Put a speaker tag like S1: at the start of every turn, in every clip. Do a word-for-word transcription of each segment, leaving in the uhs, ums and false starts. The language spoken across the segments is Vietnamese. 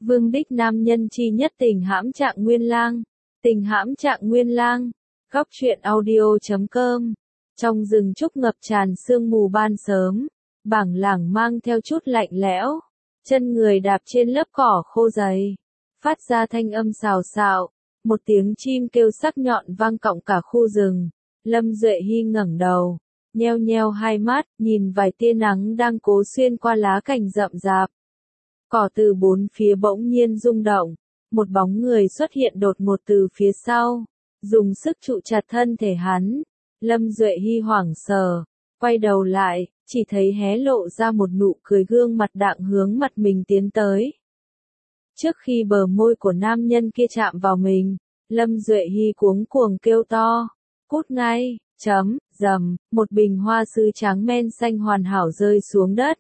S1: Vương đích nam nhân chi nhất tình hãm Trạng Nguyên Lang. Tình hãm Trạng Nguyên Lang. Góc truyện audio chấm com. Trong rừng trúc ngập tràn sương mù ban sớm, bảng lảng mang theo chút lạnh lẽo, chân người đạp trên lớp cỏ khô dày, phát ra thanh âm xào xạo, một tiếng chim kêu sắc nhọn vang cọng cả khu rừng. Lâm Duệ Hi ngẩng đầu, nheo nheo hai mắt, nhìn vài tia nắng đang cố xuyên qua lá cành rậm rạp. Cỏ từ bốn phía bỗng nhiên rung động, một bóng người xuất hiện đột ngột từ phía sau, dùng sức trụ chặt thân thể hắn. Lâm Duệ Hi hoảng sợ, quay đầu lại, chỉ thấy hé lộ ra một nụ cười gương mặt đạm hướng mặt mình tiến tới. Trước khi bờ môi của nam nhân kia chạm vào mình, Lâm Duệ Hi cuống cuồng kêu to, cút ngay, chấm, rầm, một bình hoa sứ trắng men xanh hoàn hảo rơi xuống đất.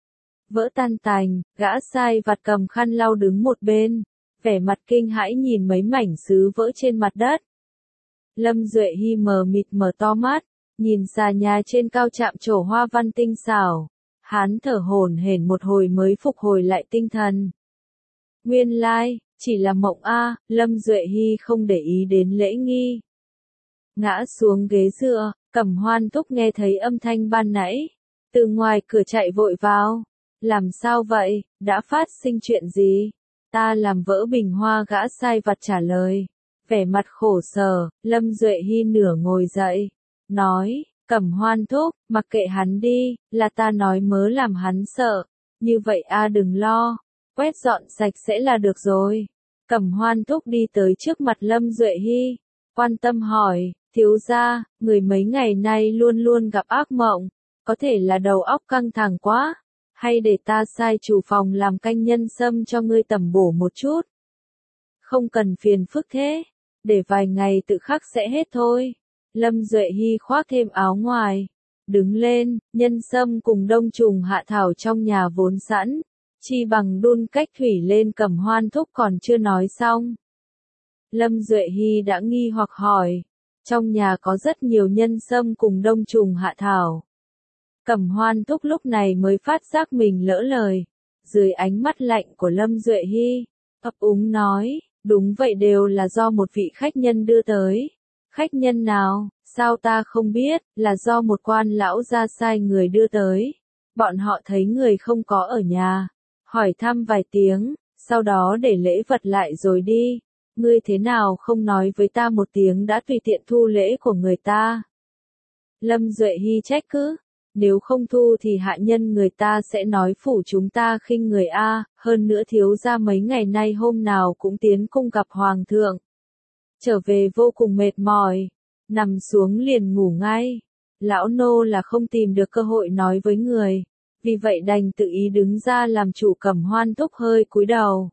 S1: Vỡ tan tành, gã sai vặt cầm khăn lau đứng một bên, vẻ mặt kinh hãi nhìn mấy mảnh sứ vỡ trên mặt đất. Lâm Duệ Hi mờ mịt mở to mắt, nhìn xà nhà trên cao chạm trổ hoa văn tinh xảo. Hắn thở hổn hển một hồi mới phục hồi lại tinh thần. Nguyên lai, chỉ là mộng a, Lâm Duệ Hi không để ý đến lễ nghi. Ngã xuống ghế dựa, Cẩm Hoan Thúc nghe thấy âm thanh ban nãy, từ ngoài cửa chạy vội vào. Làm sao vậy, đã phát sinh chuyện gì? Ta làm vỡ bình hoa, gã sai vặt trả lời. Vẻ mặt khổ sở, Lâm Duệ Hi nửa ngồi dậy, nói, Cẩm Hoan Thúc, mặc kệ hắn đi, là ta nói mớ làm hắn sợ. Như vậy a đừng lo, quét dọn sạch sẽ là được rồi. Cẩm Hoan Thúc đi tới trước mặt Lâm Duệ Hi, quan tâm hỏi, thiếu gia, người mấy ngày nay luôn luôn gặp ác mộng, có thể là đầu óc căng thẳng quá, hay để ta sai chủ phòng làm canh nhân sâm cho ngươi tẩm bổ một chút. Không cần phiền phức thế, để vài ngày tự khắc sẽ hết thôi. Lâm Duệ Hi khoác thêm áo ngoài, đứng lên, nhân sâm cùng đông trùng hạ thảo trong nhà vốn sẵn, chi bằng đun cách thủy lên. Cẩm Hoan Thúc còn chưa nói xong. Lâm Duệ Hi đã nghi hoặc hỏi, trong nhà có rất nhiều nhân sâm cùng đông trùng hạ thảo. Cẩm Hoan Thúc lúc này mới phát giác mình lỡ lời, dưới ánh mắt lạnh của Lâm Duệ Hi, ấp úng nói, đúng vậy, đều là do một vị khách nhân đưa tới. Khách nhân nào, sao ta không biết, là do một quan lão gia sai người đưa tới. Bọn họ thấy người không có ở nhà, hỏi thăm vài tiếng, sau đó để lễ vật lại rồi đi. Ngươi thế nào không nói với ta một tiếng đã tùy tiện thu lễ của người ta? Lâm Duệ Hi trách cứ, nếu không thu thì hạ nhân người ta sẽ nói phủ chúng ta khinh người a, hơn nữa thiếu gia mấy ngày nay hôm nào cũng tiến cung gặp hoàng thượng. Trở về vô cùng mệt mỏi, nằm xuống liền ngủ ngay. Lão nô là không tìm được cơ hội nói với người, vì vậy đành tự ý đứng ra làm chủ. Cẩm Hoan Thúc hơi cúi đầu,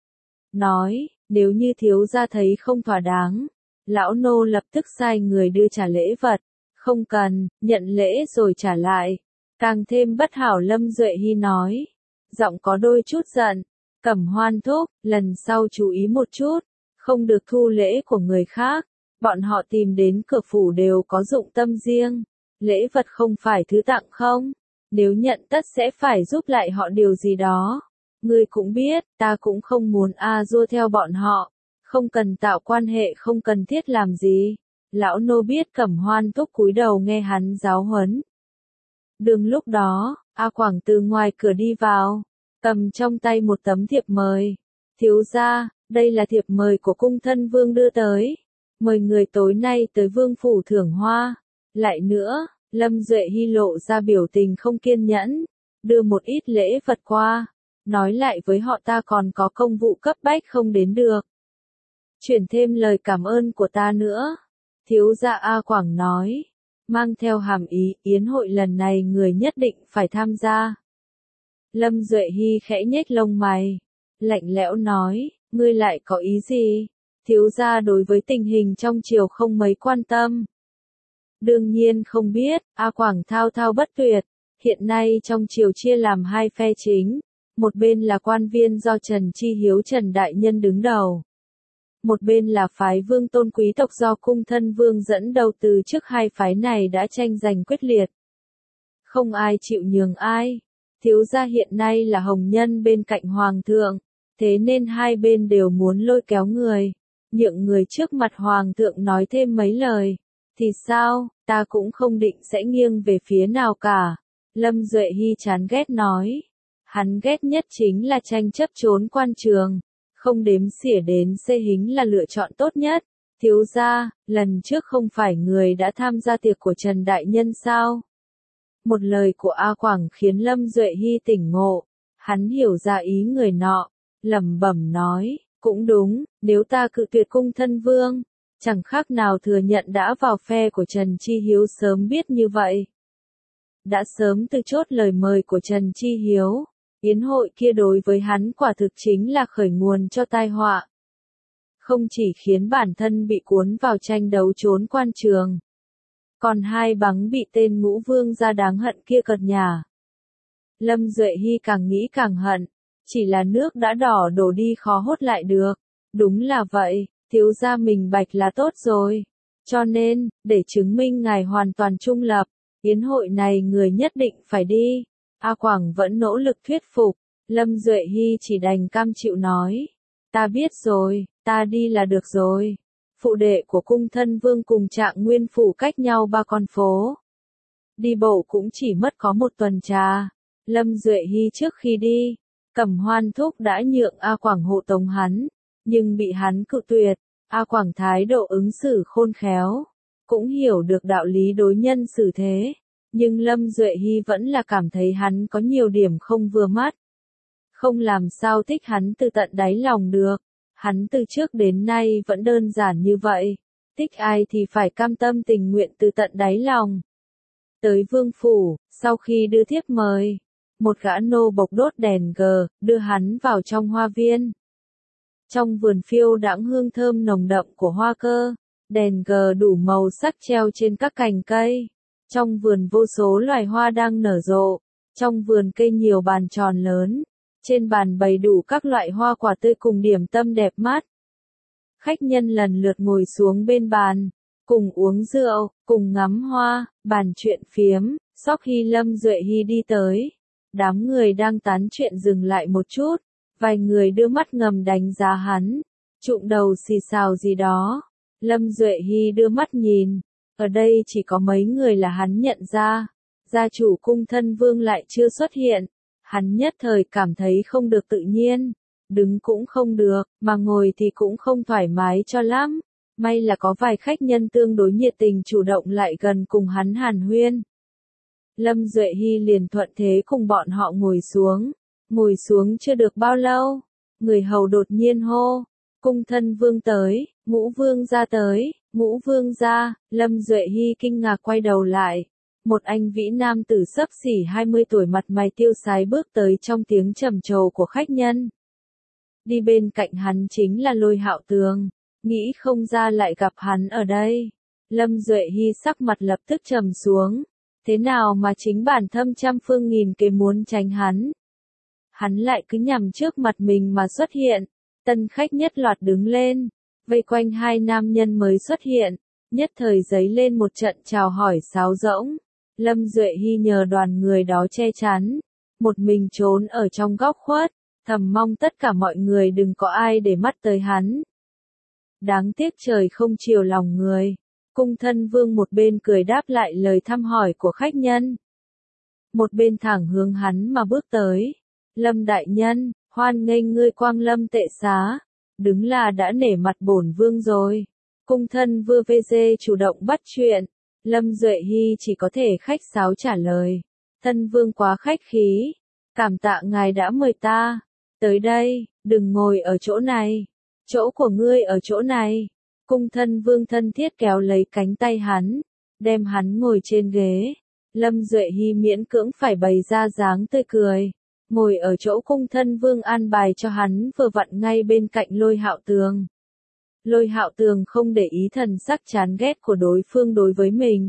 S1: nói, nếu như thiếu gia thấy không thỏa đáng, lão nô lập tức sai người đưa trả lễ vật. Không cần, nhận lễ rồi trả lại. Càng thêm bất hảo. Lâm Duệ Hi nói, giọng có đôi chút giận. Cẩm Hoan Thúc, lần sau chú ý một chút, không được thu lễ của người khác. Bọn họ tìm đến cửa phủ đều có dụng tâm riêng. Lễ vật không phải thứ tặng không? Nếu nhận tất sẽ phải giúp lại họ điều gì đó. Ngươi cũng biết, ta cũng không muốn a dua theo bọn họ. Không cần tạo quan hệ không cần thiết làm gì. Lão nô biết. Cẩm Hoan Thúc cúi đầu nghe hắn giáo huấn. Đường lúc đó, A Quảng từ ngoài cửa đi vào, cầm trong tay một tấm thiệp mời. Thiếu gia, đây là thiệp mời của cung thân vương đưa tới. Mời người tối nay tới vương phủ thưởng hoa. Lại nữa, Lâm Duệ Hi lộ ra biểu tình không kiên nhẫn, đưa một ít lễ vật qua, nói lại với họ ta còn có công vụ cấp bách không đến được. Chuyển thêm lời cảm ơn của ta nữa. Thiếu gia. A Quảng nói, mang theo hàm ý, yến hội lần này người nhất định phải tham gia. Lâm Duệ Hi khẽ nhếch lông mày, lạnh lẽo nói, ngươi lại có ý gì? Thiếu gia đối với tình hình trong triều không mấy quan tâm. Đương nhiên không biết. A Quảng thao thao bất tuyệt, hiện nay trong triều chia làm hai phe chính, một bên là quan viên do Trần Chi Hiếu Trần Đại Nhân đứng đầu. Một bên là phái vương tôn quý tộc do cung thân vương dẫn đầu. Từ trước hai phái này đã tranh giành quyết liệt, không ai chịu nhường ai. Thiếu gia hiện nay là hồng nhân bên cạnh hoàng thượng, thế nên hai bên đều muốn lôi kéo người, nhượng người trước mặt hoàng thượng nói thêm mấy lời. Thì sao, ta cũng không định sẽ nghiêng về phía nào cả. Lâm Duệ Hy chán ghét nói. Hắn ghét nhất chính là tranh chấp trốn quan trường. Không đếm xỉa đến xê hính là lựa chọn tốt nhất. Thiếu gia, lần trước không phải người đã tham gia tiệc của Trần Đại Nhân sao? Một lời của A Quảng khiến Lâm Duệ Hy tỉnh ngộ. Hắn hiểu ra ý người nọ, lẩm bẩm nói, cũng đúng, nếu ta cự tuyệt cung thân vương, chẳng khác nào thừa nhận đã vào phe của Trần Chi Hiếu. Sớm biết như vậy, đã sớm từ chốt lời mời của Trần Chi Hiếu. Yến hội kia đối với hắn quả thực chính là khởi nguồn cho tai họa. Không chỉ khiến bản thân bị cuốn vào tranh đấu trốn quan trường, còn hai bắng bị tên ngũ vương gia đáng hận kia cợt nhả. Lâm Duệ Hy càng nghĩ càng hận, chỉ là nước đã đỏ đổ đi khó hốt lại được. Đúng là vậy, thiếu gia mình bạch là tốt rồi. Cho nên, để chứng minh ngài hoàn toàn trung lập, yến hội này người nhất định phải đi. A Quảng vẫn nỗ lực thuyết phục, Lâm Duệ Hy chỉ đành cam chịu nói. Ta biết rồi, ta đi là được rồi. Phụ đệ của cung thân vương cùng Trạng Nguyên phủ cách nhau ba con phố. Đi bộ cũng chỉ mất có một tuần trà. Lâm Duệ Hy trước khi đi, Cẩm Hoan thúc đã nhượng A Quảng hộ tống hắn, nhưng bị hắn cự tuyệt. A Quảng thái độ ứng xử khôn khéo, cũng hiểu được đạo lý đối nhân xử thế, nhưng Lâm Duệ Hy vẫn là cảm thấy hắn có nhiều điểm không vừa mắt. Không làm sao thích hắn từ tận đáy lòng được, hắn từ trước đến nay vẫn đơn giản như vậy, thích ai thì phải cam tâm tình nguyện từ tận đáy lòng. Tới vương phủ, sau khi đưa thiếp mời, một gã nô bộc đốt đèn gờ, đưa hắn vào trong hoa viên. Trong vườn phiêu đãng hương thơm nồng đậm của hoa cơ, đèn gờ đủ màu sắc treo trên các cành cây. Trong vườn vô số loài hoa đang nở rộ, trong vườn cây nhiều bàn tròn lớn, trên bàn bày đủ các loại hoa quả tươi cùng điểm tâm đẹp mắt. Khách nhân lần lượt ngồi xuống bên bàn, cùng uống rượu, cùng ngắm hoa, bàn chuyện phiếm. Sau khi Lâm Duệ Hy đi tới, đám người đang tán chuyện dừng lại một chút, vài người đưa mắt ngầm đánh giá hắn, trụng đầu xì xào gì đó. Lâm Duệ Hy đưa mắt nhìn, ở đây chỉ có mấy người là hắn nhận ra, gia chủ cung thân vương lại chưa xuất hiện, hắn nhất thời cảm thấy không được tự nhiên, đứng cũng không được, mà ngồi thì cũng không thoải mái cho lắm. May là có vài khách nhân tương đối nhiệt tình chủ động lại gần cùng hắn hàn huyên. Lâm Duệ Hy liền thuận thế cùng bọn họ ngồi xuống. Ngồi xuống chưa được bao lâu, người hầu đột nhiên hô, cung thân vương tới, ngũ vương ra tới, ngũ vương ra. Lâm Duệ Hy kinh ngạc quay đầu lại, một anh vĩ nam tử xấp xỉ hai mươi tuổi mặt mày tiêu sái bước tới trong tiếng trầm trồ của khách nhân. Đi bên cạnh hắn chính là Lôi Hạo Tường, nghĩ không ra lại gặp hắn ở đây. Lâm Duệ Hy sắc mặt lập tức trầm xuống, thế nào mà chính bản thâm trăm phương nghìn kế muốn tránh hắn. Hắn lại cứ nhằm trước mặt mình mà xuất hiện, tân khách nhất loạt đứng lên, vây quanh hai nam nhân mới xuất hiện, nhất thời giấy lên một trận chào hỏi sáo rỗng. Lâm Duệ Hy nhờ đoàn người đó che chắn, một mình trốn ở trong góc khuất, thầm mong tất cả mọi người đừng có ai để mắt tới hắn. Đáng tiếc trời không chiều lòng người, cung thân vương một bên cười đáp lại lời thăm hỏi của khách nhân, một bên thẳng hướng hắn mà bước tới. Lâm đại nhân, hoan nghênh ngươi quang lâm tệ xá, đứng là đã nể mặt bổn vương rồi. Cung thân vương vê dê chủ động bắt chuyện, Lâm Duệ Hy chỉ có thể khách sáo trả lời. Thân vương quá khách khí, cảm tạ ngài đã mời ta. Tới đây, đừng ngồi ở chỗ này, chỗ của ngươi ở chỗ này. Cung thân vương thân thiết kéo lấy cánh tay hắn, đem hắn ngồi trên ghế. Lâm Duệ Hy miễn cưỡng phải bày ra dáng tươi cười, ngồi ở chỗ cung thân vương an bài cho hắn vừa vặn ngay bên cạnh Lôi Hạo Tường. Lôi Hạo Tường không để ý thần sắc chán ghét của đối phương đối với mình,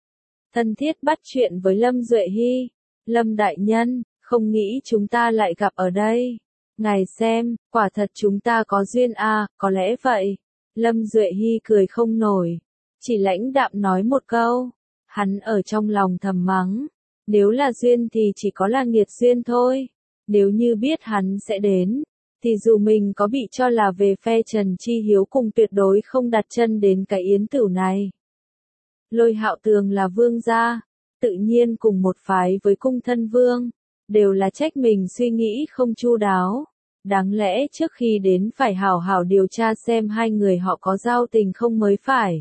S1: thân thiết bắt chuyện với Lâm Duệ Hy. Lâm đại nhân, không nghĩ chúng ta lại gặp ở đây. Ngài xem, quả thật chúng ta có duyên à, có lẽ vậy. Lâm Duệ Hy cười không nổi, chỉ lãnh đạm nói một câu. Hắn ở trong lòng thầm mắng, nếu là duyên thì chỉ có là nghiệt duyên thôi. Nếu như biết hắn sẽ đến, thì dù mình có bị cho là về phe Trần Chi Hiếu cũng tuyệt đối không đặt chân đến cái yến tửu này. Lôi Hạo Tường là vương gia, tự nhiên cùng một phái với cung thân vương, đều là trách mình suy nghĩ không chu đáo. Đáng lẽ trước khi đến phải hảo hảo điều tra xem hai người họ có giao tình không mới phải.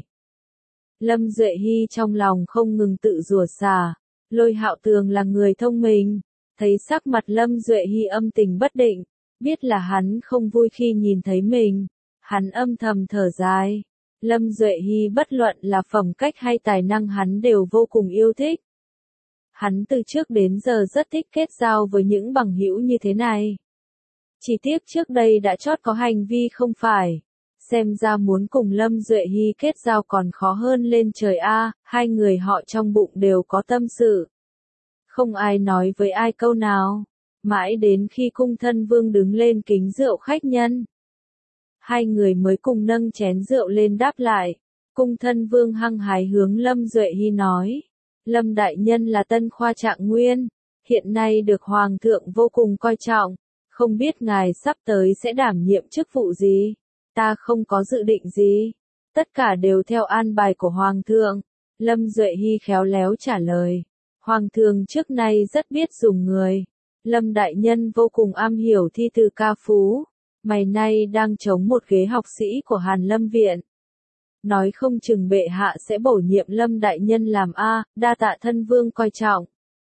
S1: Lâm Duệ Hy trong lòng không ngừng tự rủa xả, Lôi Hạo Tường là người thông minh, thấy sắc mặt Lâm Duệ Hy âm tình bất định, biết là hắn không vui khi nhìn thấy mình, hắn âm thầm thở dài. Lâm Duệ Hy bất luận là phẩm cách hay tài năng hắn đều vô cùng yêu thích. Hắn từ trước đến giờ rất thích kết giao với những bằng hữu như thế này. Chỉ tiếc trước đây đã chót có hành vi không phải. Xem ra muốn cùng Lâm Duệ Hy kết giao còn khó hơn lên trời a, hai người họ trong bụng đều có tâm sự. Không ai nói với ai câu nào, mãi đến khi cung thân vương đứng lên kính rượu khách nhân. Hai người mới cùng nâng chén rượu lên đáp lại, cung thân vương hăng hái hướng Lâm Duệ Hy nói. Lâm đại nhân là tân khoa trạng nguyên, hiện nay được hoàng thượng vô cùng coi trọng, không biết ngài sắp tới sẽ đảm nhiệm chức vụ gì, ta không có dự định gì, tất cả đều theo an bài của hoàng thượng. Lâm Duệ Hy khéo léo trả lời, hoàng thượng trước nay rất biết dùng người, Lâm đại nhân vô cùng am hiểu thi từ ca phú, mày nay đang chống một ghế học sĩ của Hàn Lâm viện. Nói không chừng bệ hạ sẽ bổ nhiệm Lâm đại nhân làm A, đa tạ thân vương coi trọng.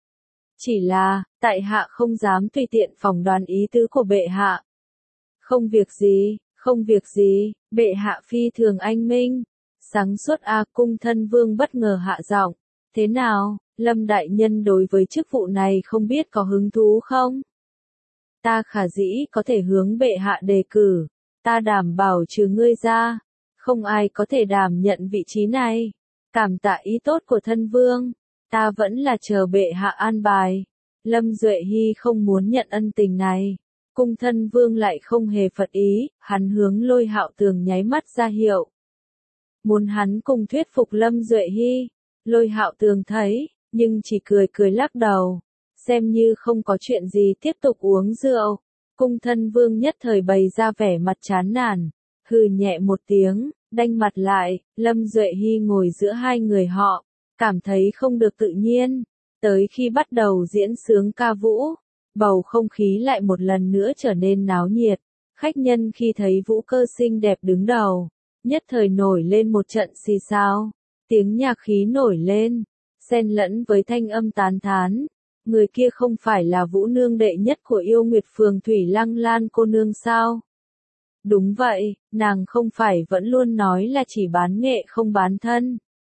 S1: Chỉ là, tại hạ không dám tùy tiện phỏng đoán ý tứ của bệ hạ. Không việc gì, không việc gì, bệ hạ phi thường anh minh. Sáng suốt A, cung thân vương bất ngờ hạ giọng. Thế nào, Lâm đại nhân đối với chức vụ này không biết có hứng thú không? Ta khả dĩ có thể hướng bệ hạ đề cử, ta đảm bảo trừ ngươi ra, không ai có thể đảm nhận vị trí này. Cảm tạ ý tốt của thân vương, ta vẫn là chờ bệ hạ an bài. Lâm Duệ Hy không muốn nhận ân tình này. Cung thân vương lại không hề phật ý, hắn hướng Lôi Hạo Tường nháy mắt ra hiệu. Muốn hắn cùng thuyết phục Lâm Duệ Hy. Lôi Hạo Tường thấy, nhưng chỉ cười cười lắc đầu. Xem như không có chuyện gì tiếp tục uống rượu. Cung thân vương nhất thời bày ra vẻ mặt chán nản. Hừ nhẹ một tiếng, đanh mặt lại, Lâm Duệ Hy ngồi giữa hai người họ, cảm thấy không được tự nhiên. Tới khi bắt đầu diễn sướng ca vũ, bầu không khí lại một lần nữa trở nên náo nhiệt. Khách nhân khi thấy vũ cơ xinh đẹp đứng đầu, nhất thời nổi lên một trận xì xao. Tiếng nhạc khí nổi lên, xen lẫn với thanh âm tán thán. Người kia không phải là vũ nương đệ nhất của Yêu Nguyệt Phường Thủy Lăng Lan cô nương sao? Đúng vậy, nàng không phải vẫn luôn nói là chỉ bán nghệ không bán thân.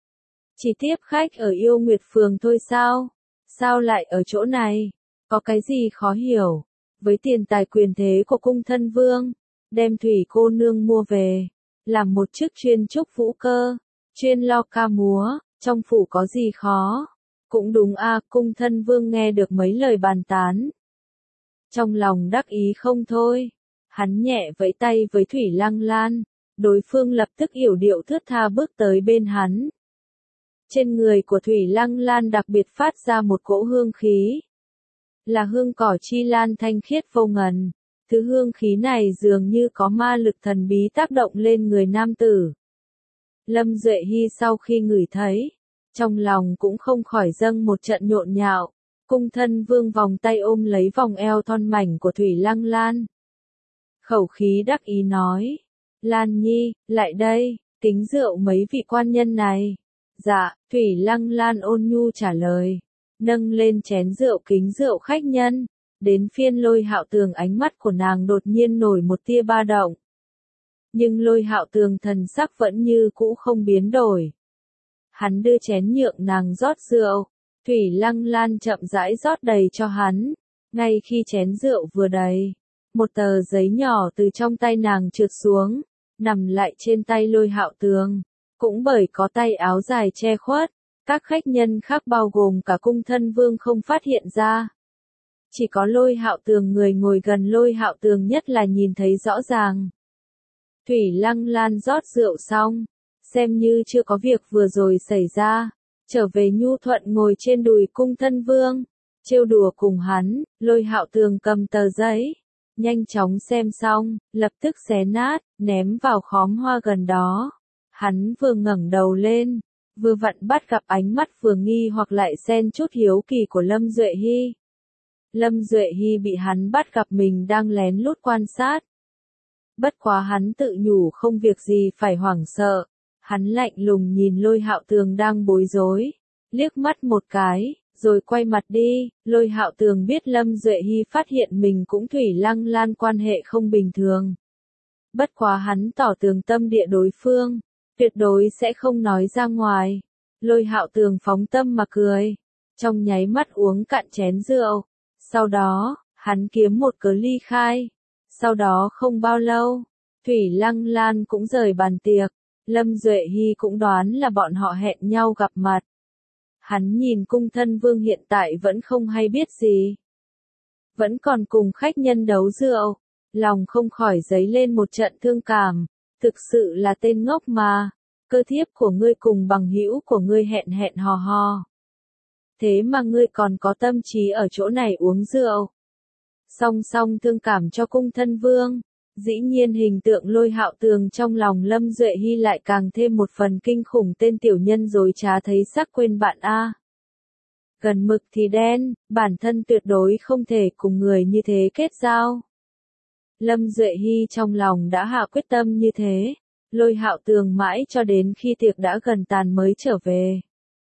S1: Chỉ tiếp khách ở Yêu Nguyệt Phường thôi sao? Sao lại ở chỗ này? Có cái gì khó hiểu? Với tiền tài quyền thế của cung thân vương, đem Thủy cô nương mua về, làm một chức chuyên trúc vũ cơ, chuyên lo ca múa, trong phủ có gì khó? Cũng đúng a, cung thân vương nghe được mấy lời bàn tán. Trong lòng đắc ý không thôi. Hắn nhẹ vẫy tay với Thủy Lăng Lan, đối phương lập tức yểu điệu thướt tha bước tới bên hắn. Trên người của Thủy Lăng Lan đặc biệt phát ra một cỗ hương khí. Là hương cỏ chi lan thanh khiết vô ngần. Thứ hương khí này dường như có ma lực thần bí tác động lên người nam tử. Lâm Duệ Hy sau khi ngửi thấy, trong lòng cũng không khỏi dâng một trận nhộn nhạo. Cung thân vương vòng tay ôm lấy vòng eo thon mảnh của Thủy Lăng Lan. Khẩu khí đắc ý nói, Lan Nhi, lại đây, kính rượu mấy vị quan nhân này. Dạ, Thủy Lăng Lan ôn nhu trả lời, nâng lên chén rượu kính rượu khách nhân. Đến phiên Lôi Hạo Tường ánh mắt của nàng đột nhiên nổi một tia ba động. Nhưng Lôi Hạo Tường thần sắc vẫn như cũ không biến đổi. Hắn đưa chén nhượng nàng rót rượu, Thủy Lăng Lan chậm rãi rót đầy cho hắn. Ngay khi chén rượu vừa đầy, một tờ giấy nhỏ từ trong tay nàng trượt xuống, nằm lại trên tay Lôi Hạo Tường. Cũng bởi có tay áo dài che khuất, các khách nhân khác bao gồm cả cung thân vương không phát hiện ra. Chỉ có Lôi Hạo Tường người ngồi gần Lôi Hạo Tường nhất là nhìn thấy rõ ràng. Thủy Lăng Lan rót rượu xong, xem như chưa có việc vừa rồi xảy ra, trở về nhu thuận ngồi trên đùi cung thân vương, trêu đùa cùng hắn. Lôi Hạo Tường cầm tờ giấy, nhanh chóng xem xong, lập tức xé nát, ném vào khóm hoa gần đó. Hắn vừa ngẩng đầu lên, vừa vặn bắt gặp ánh mắt vừa nghi hoặc lại xen chút hiếu kỳ của Lâm Duệ Hy. Lâm Duệ Hy bị hắn bắt gặp mình đang lén lút quan sát. Bất quá hắn tự nhủ không việc gì phải hoảng sợ. Hắn lạnh lùng nhìn Lôi Hạo Tường đang bối rối, liếc mắt một cái, rồi quay mặt đi. Lôi Hạo Tường biết Lâm Duệ Hy phát hiện mình cũng Thủy Lăng Lan quan hệ không bình thường. Bất quá hắn tỏ tường tâm địa đối phương, tuyệt đối sẽ không nói ra ngoài. Lôi Hạo Tường phóng tâm mà cười, trong nháy mắt uống cạn chén rượu. Sau đó, hắn kiếm một cớ ly khai. Sau đó không bao lâu, Thủy Lăng Lan cũng rời bàn tiệc. Lâm Duệ Hy cũng đoán là bọn họ hẹn nhau gặp mặt. Hắn nhìn cung thân vương hiện tại vẫn không hay biết gì. Vẫn còn cùng khách nhân đấu rượu. Lòng không khỏi dấy lên một trận thương cảm. Thực sự là tên ngốc mà. Cơ thiếp của ngươi cùng bằng hữu của ngươi hẹn hẹn hò hò. Thế mà ngươi còn có tâm trí ở chỗ này uống rượu. Song song thương cảm cho cung thân vương. Dĩ nhiên hình tượng Lôi Hạo Tường trong lòng Lâm Duệ Hy lại càng thêm một phần kinh khủng, tên tiểu nhân dối trá thấy sắc quên bạn a. Gần mực thì đen, bản thân tuyệt đối không thể cùng người như thế kết giao. Lâm Duệ Hy trong lòng đã hạ quyết tâm như thế. Lôi Hạo Tường mãi cho đến khi tiệc đã gần tàn mới trở về.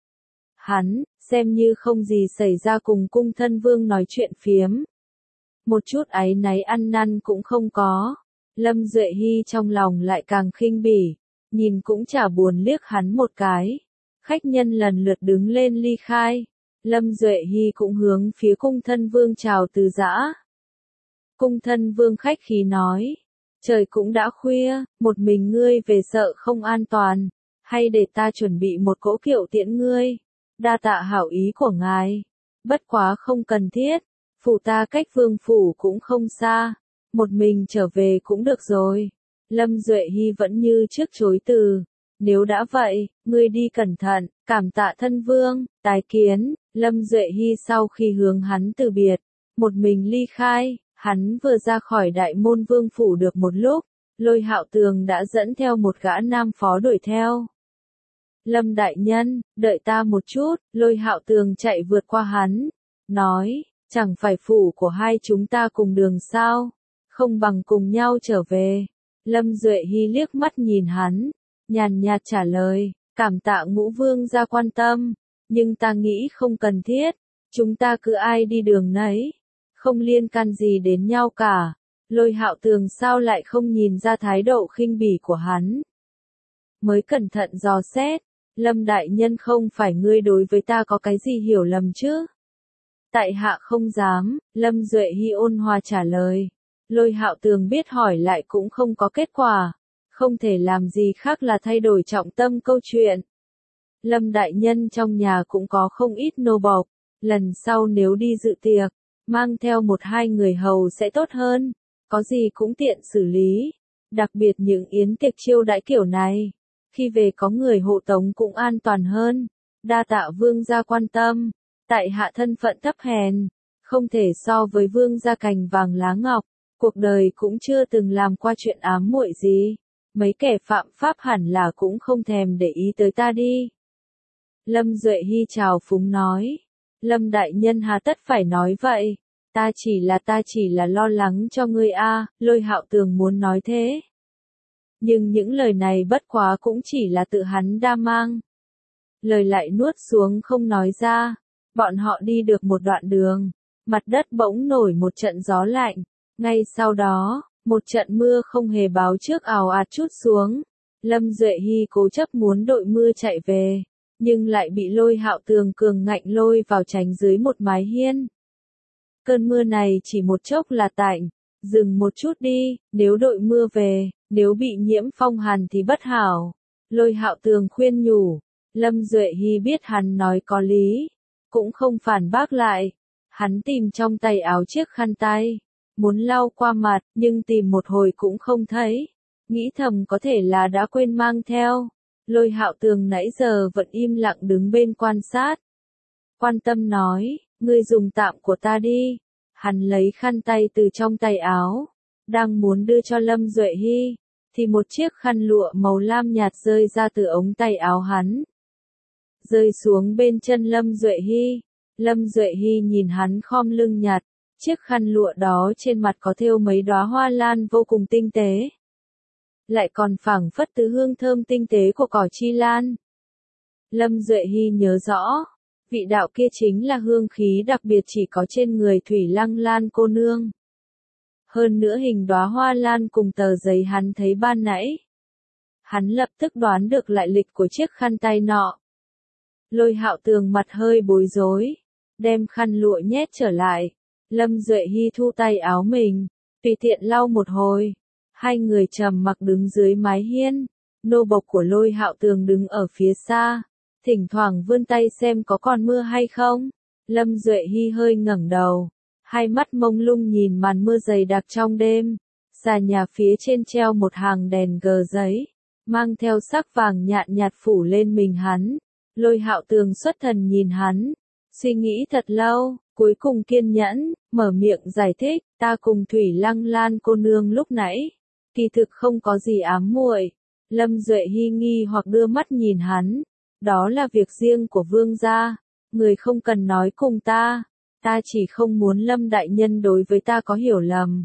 S1: Hắn, xem như không gì xảy ra cùng cung thân vương nói chuyện phiếm. Một chút áy náy ăn năn cũng không có. Lâm Duệ Hy trong lòng lại càng khinh bỉ, nhìn cũng chả buồn liếc hắn một cái. Khách nhân lần lượt đứng lên ly khai. Lâm Duệ Hy cũng hướng phía cung thân vương chào từ giã. Cung thân vương khách khí nói, trời cũng đã khuya, một mình ngươi về sợ không an toàn, hay để ta chuẩn bị một cỗ kiệu tiễn ngươi. Đa tạ hảo ý của ngài, bất quá không cần thiết, phủ ta cách vương phủ cũng không xa, một mình trở về cũng được rồi. Lâm Duệ Hy vẫn như trước chối từ, nếu đã vậy, ngươi đi cẩn thận, cảm tạ thân vương, tái kiến. Lâm Duệ Hy sau khi hướng hắn từ biệt, một mình ly khai. Hắn vừa ra khỏi đại môn vương phủ được một lúc, Lôi Hạo Tường đã dẫn theo một gã nam phó đuổi theo. Lâm đại nhân, đợi ta một chút. Lôi Hạo Tường chạy vượt qua hắn, nói, chẳng phải phủ của hai chúng ta cùng đường sao, không bằng cùng nhau trở về. Lâm Duệ Hy liếc mắt nhìn hắn, nhàn nhạt trả lời, cảm tạ ngũ vương gia quan tâm, nhưng ta nghĩ không cần thiết, chúng ta cứ ai đi đường nấy, không liên can gì đến nhau cả. Lôi Hạo Tường sao lại không nhìn ra thái độ khinh bỉ của hắn. Mới cẩn thận dò xét, Lâm đại nhân không phải ngươi đối với ta có cái gì hiểu lầm chứ? Tại hạ không dám, Lâm Duệ Hy ôn hòa trả lời. Lôi Hạo Tường biết hỏi lại cũng không có kết quả, không thể làm gì khác là thay đổi trọng tâm câu chuyện. Lâm đại nhân trong nhà cũng có không ít nô bộc, lần sau nếu đi dự tiệc, mang theo một hai người hầu sẽ tốt hơn, có gì cũng tiện xử lý, đặc biệt những yến tiệc chiêu đãi kiểu này, khi về có người hộ tống cũng an toàn hơn. Đa tạ vương gia quan tâm, tại hạ thân phận thấp hèn, không thể so với vương gia cành vàng lá ngọc, cuộc đời cũng chưa từng làm qua chuyện ám muội gì, mấy kẻ phạm pháp hẳn là cũng không thèm để ý tới ta đi. Lâm Duệ Hy chào phúng nói, Lâm đại nhân hà tất phải nói vậy, ta chỉ là ta chỉ là lo lắng cho ngươi a. Lôi Hạo Tường muốn nói thế, nhưng những lời này bất quá cũng chỉ là tự hắn đa mang, lời lại nuốt xuống không nói ra. Bọn họ đi được một đoạn đường, mặt đất bỗng nổi một trận gió lạnh, ngay sau đó, một trận mưa không hề báo trước ào ạt trút xuống. Lâm Duệ Hy cố chấp muốn đội mưa chạy về, nhưng lại bị Lôi Hạo Tường cường ngạnh lôi vào tránh dưới một mái hiên. Cơn mưa này chỉ một chốc là tạnh, dừng một chút đi, nếu đội mưa về, nếu bị nhiễm phong hàn thì bất hảo. Lôi Hạo Tường khuyên nhủ, Lâm Duệ Hy biết hắn nói có lý, cũng không phản bác lại. Hắn tìm trong tay áo chiếc khăn tay, muốn lau qua mặt, nhưng tìm một hồi cũng không thấy, nghĩ thầm có thể là đã quên mang theo. Lôi Hạo Tường nãy giờ vẫn im lặng đứng bên quan sát. Quan tâm nói, ngươi dùng tạm của ta đi. Hắn lấy khăn tay từ trong tay áo, đang muốn đưa cho Lâm Duệ Hy, thì một chiếc khăn lụa màu lam nhạt rơi ra từ ống tay áo hắn. Rơi xuống bên chân Lâm Duệ Hy. Lâm Duệ Hy nhìn hắn khom lưng nhặt, chiếc khăn lụa đó trên mặt có thêu mấy đóa hoa lan vô cùng tinh tế. Lại còn phảng phất từ hương thơm tinh tế của cỏ chi lan. Lâm Duệ Hy nhớ rõ, vị đạo kia chính là hương khí đặc biệt chỉ có trên người Thủy Lăng Lan cô nương. Hơn nữa hình đóa hoa lan cùng tờ giấy hắn thấy ban nãy. Hắn lập tức đoán được lại lịch của chiếc khăn tay nọ. Lôi Hạo Tường mặt hơi bối rối, đem khăn lụa nhét trở lại. Lâm Duệ Hy thu tay áo mình, tùy tiện lau một hồi. Hai người trầm mặc đứng dưới mái hiên, nô bộc của Lôi Hạo Tường đứng ở phía xa, thỉnh thoảng vươn tay xem có còn mưa hay không. Lâm Duệ Hy hơi ngẩng đầu, hai mắt mông lung nhìn màn mưa dày đặc trong đêm. Xà nhà phía trên treo một hàng đèn gờ giấy, mang theo sắc vàng nhạt nhạt phủ lên mình hắn. Lôi Hạo Tường xuất thần nhìn hắn, suy nghĩ thật lâu, cuối cùng kiên nhẫn, mở miệng giải thích, ta cùng Thủy Lăng Lan cô nương lúc nãy, kỳ thực không có gì ám muội. Lâm Duệ Hy nghi hoặc đưa mắt nhìn hắn, đó là việc riêng của vương gia, người không cần nói cùng ta, ta chỉ không muốn Lâm đại nhân đối với ta có hiểu lầm.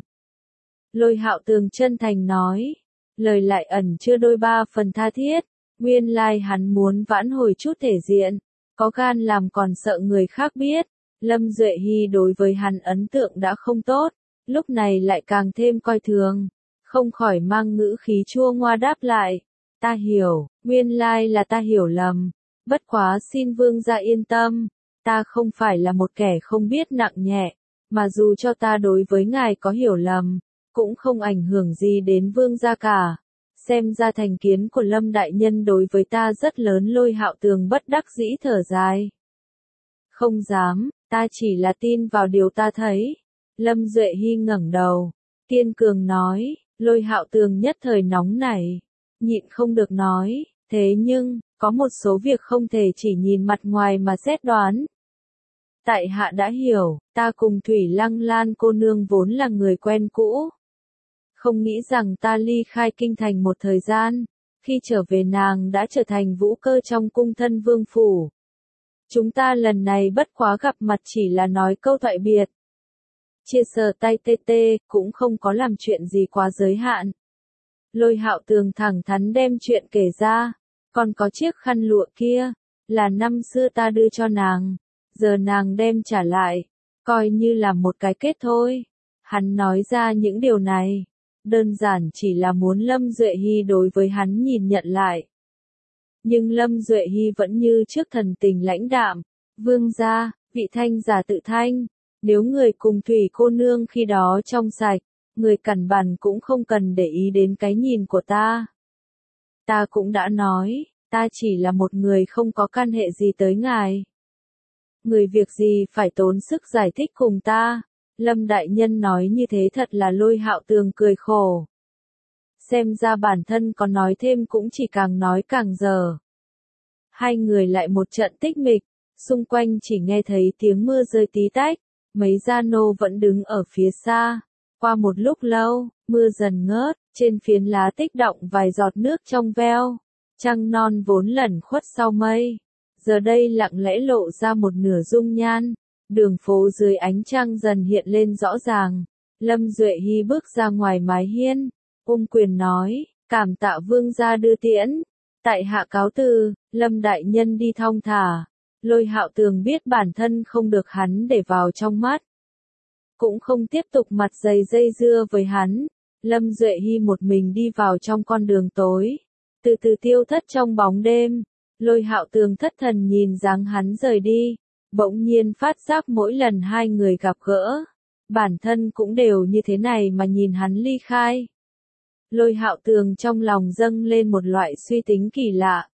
S1: Lôi Hạo Tường chân thành nói, lời lại ẩn chưa đôi ba phần tha thiết. Nguyên lai hắn muốn vãn hồi chút thể diện, có gan làm còn sợ người khác biết. Lâm Duệ Hy đối với hắn ấn tượng đã không tốt, lúc này lại càng thêm coi thường, không khỏi mang ngữ khí chua ngoa đáp lại. Ta hiểu, nguyên lai là ta hiểu lầm, bất quá xin vương gia yên tâm, ta không phải là một kẻ không biết nặng nhẹ, mà dù cho ta đối với ngài có hiểu lầm, cũng không ảnh hưởng gì đến vương gia cả. Xem ra thành kiến của Lâm đại nhân đối với ta rất lớn. Lôi Hạo Tường bất đắc dĩ thở dài. Không dám, ta chỉ là tin vào điều ta thấy. Lâm Duệ Hy ngẩng đầu, kiên cường nói. Lôi Hạo Tường nhất thời nóng nảy, nhịn không được nói, thế nhưng, có một số việc không thể chỉ nhìn mặt ngoài mà xét đoán. Tại hạ đã hiểu, ta cùng Thủy Lăng Lan cô nương vốn là người quen cũ. Không nghĩ rằng ta ly khai kinh thành một thời gian, khi trở về nàng đã trở thành vũ cơ trong cung thân vương phủ. Chúng ta lần này bất quá gặp mặt chỉ là nói câu thoại biệt. Chia sờ tay tê tê, cũng không có làm chuyện gì quá giới hạn. Lôi Hạo Tường thẳng thắn đem chuyện kể ra, còn có chiếc khăn lụa kia, là năm xưa ta đưa cho nàng, giờ nàng đem trả lại, coi như là một cái kết thôi. Hắn nói ra những điều này, đơn giản chỉ là muốn Lâm Duệ Hy đối với hắn nhìn nhận lại. Nhưng Lâm Duệ Hy vẫn như trước thần tình lãnh đạm, vương gia, vị thanh giả tự thanh, nếu người cùng Thủy cô nương khi đó trong sạch, người cẩn bản cũng không cần để ý đến cái nhìn của ta. Ta cũng đã nói, ta chỉ là một người không có căn hệ gì tới ngài. Người việc gì phải tốn sức giải thích cùng ta. Lâm đại nhân nói như thế thật là Lôi Hạo Tường cười khổ. Xem ra bản thân có nói thêm cũng chỉ càng nói càng dở. Hai người lại một trận tích mịch, xung quanh chỉ nghe thấy tiếng mưa rơi tí tách, mấy gia nô vẫn đứng ở phía xa. Qua một lúc lâu, mưa dần ngớt, trên phiến lá tích đọng vài giọt nước trong veo. Trăng non vốn lẩn khuất sau mây, giờ đây lặng lẽ lộ ra một nửa dung nhan. Đường phố dưới ánh trăng dần hiện lên rõ ràng. Lâm Duệ Hy bước ra ngoài mái hiên, ôm quyền nói, cảm tạ vương gia đưa tiễn. Tại hạ cáo từ, Lâm đại nhân đi thong thả. Lôi Hạo Tường biết bản thân không được hắn để vào trong mắt, cũng không tiếp tục mặt dày dây dưa với hắn. Lâm Duệ Hy một mình đi vào trong con đường tối, từ từ tiêu thất trong bóng đêm. Lôi Hạo Tường thất thần nhìn dáng hắn rời đi, bỗng nhiên phát giác mỗi lần hai người gặp gỡ, bản thân cũng đều như thế này mà nhìn hắn ly khai. Lôi Hạo Tường trong lòng dâng lên một loại suy tính kỳ lạ.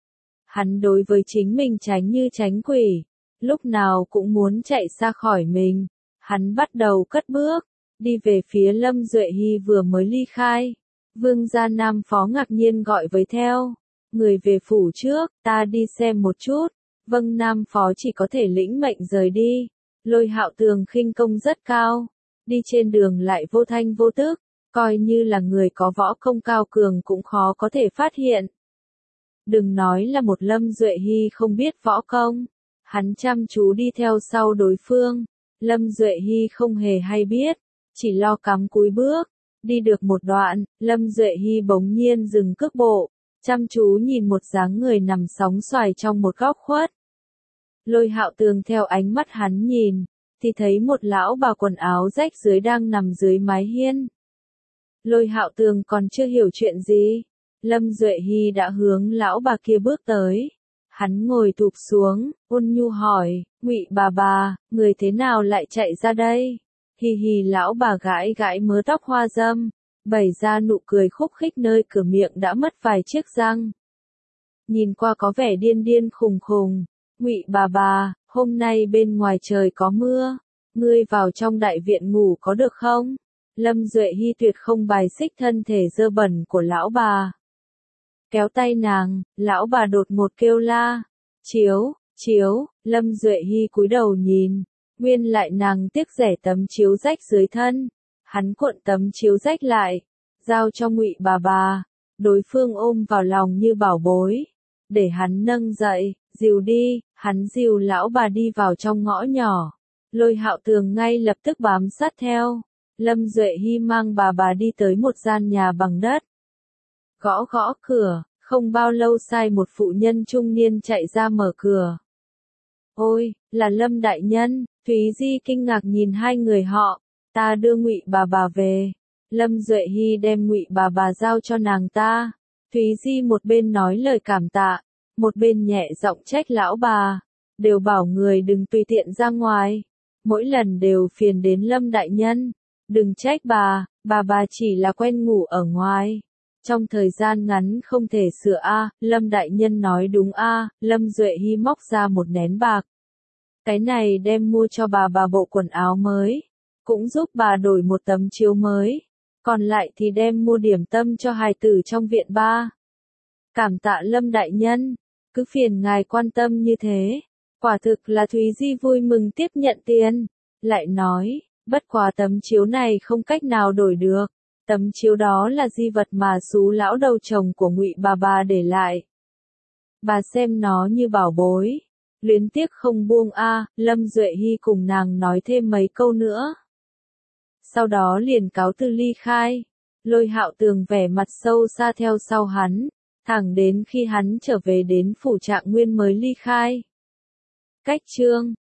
S1: Hắn đối với chính mình tránh như tránh quỷ, lúc nào cũng muốn chạy xa khỏi mình. Hắn bắt đầu cất bước, đi về phía Lâm Duệ Hy vừa mới ly khai. Vương gia Nam Phó ngạc nhiên gọi với theo, người về phủ trước, ta đi xem một chút. Vâng, Nam Phó chỉ có thể lĩnh mệnh rời đi. Lôi Hạo Tường khinh công rất cao, đi trên đường lại vô thanh vô tức, coi như là người có võ công cao cường cũng khó có thể phát hiện. Đừng nói là một Lâm Duệ Hy không biết võ công, hắn chăm chú đi theo sau đối phương, Lâm Duệ Hy không hề hay biết, chỉ lo cắm cúi bước, đi được một đoạn, Lâm Duệ Hy bỗng nhiên dừng cước bộ, chăm chú nhìn một dáng người nằm sóng xoài trong một góc khuất. Lôi Hạo Tường theo ánh mắt hắn nhìn, thì thấy một lão bà quần áo rách dưới đang nằm dưới mái hiên. Lôi Hạo Tường còn chưa hiểu chuyện gì, Lâm Duệ Hy đã hướng lão bà kia bước tới. Hắn ngồi thụp xuống, ôn nhu hỏi, Ngụy bà bà, người thế nào lại chạy ra đây? Hì hì, lão bà gãi gãi mớ tóc hoa dâm, bày ra nụ cười khúc khích nơi cửa miệng đã mất vài chiếc răng. Nhìn qua có vẻ điên điên khùng khùng, Ngụy bà bà, hôm nay bên ngoài trời có mưa, ngươi vào trong đại viện ngủ có được không? Lâm Duệ Hy tuyệt không bài xích thân thể dơ bẩn của lão bà. Kéo tay nàng, lão bà đột ngột kêu la, chiếu, chiếu, Lâm Duệ Hy cúi đầu nhìn, nguyên lại nàng tiếc rẻ tấm chiếu rách dưới thân. Hắn cuộn tấm chiếu rách lại, giao cho Ngụy bà bà, đối phương ôm vào lòng như bảo bối, để hắn nâng dậy, dìu đi, hắn dìu lão bà đi vào trong ngõ nhỏ. Lôi Hạo Tường ngay lập tức bám sát theo. Lâm Duệ Hy mang bà bà đi tới một gian nhà bằng đất. Gõ gõ cửa, không bao lâu sai một phụ nhân trung niên chạy ra mở cửa. Ôi, là Lâm đại nhân, Thúy Di kinh ngạc nhìn hai người họ, ta đưa Ngụy bà bà về. Lâm Duệ Hy đem Ngụy bà bà giao cho nàng ta. Thúy Di một bên nói lời cảm tạ, một bên nhẹ giọng trách lão bà, đều bảo người đừng tùy tiện ra ngoài, mỗi lần đều phiền đến Lâm đại nhân. Đừng trách bà, bà bà chỉ là quen ngủ ở ngoài. Trong thời gian ngắn không thể sửa a, Lâm đại nhân nói đúng a, Lâm Duệ Hy móc ra một nén bạc. Cái này đem mua cho bà bà bộ quần áo mới, cũng giúp bà đổi một tấm chiếu mới, còn lại thì đem mua điểm tâm cho hài tử trong viện ba. Cảm tạ Lâm đại nhân, cứ phiền ngài quan tâm như thế. Quả thực là Thúy Di vui mừng tiếp nhận tiền, lại nói, bất quá tấm chiếu này không cách nào đổi được, tấm chiếu đó là di vật mà xú lão đầu chồng của Ngụy bà bà để lại. Bà xem nó như bảo bối, luyến tiếc không buông a. Lâm Duệ Hy cùng nàng nói thêm mấy câu nữa. Sau đó liền cáo từ ly khai. Lôi Hạo Tường vẻ mặt sâu xa theo sau hắn, thẳng đến khi hắn trở về đến phủ Trạng Nguyên mới ly khai. Cách chương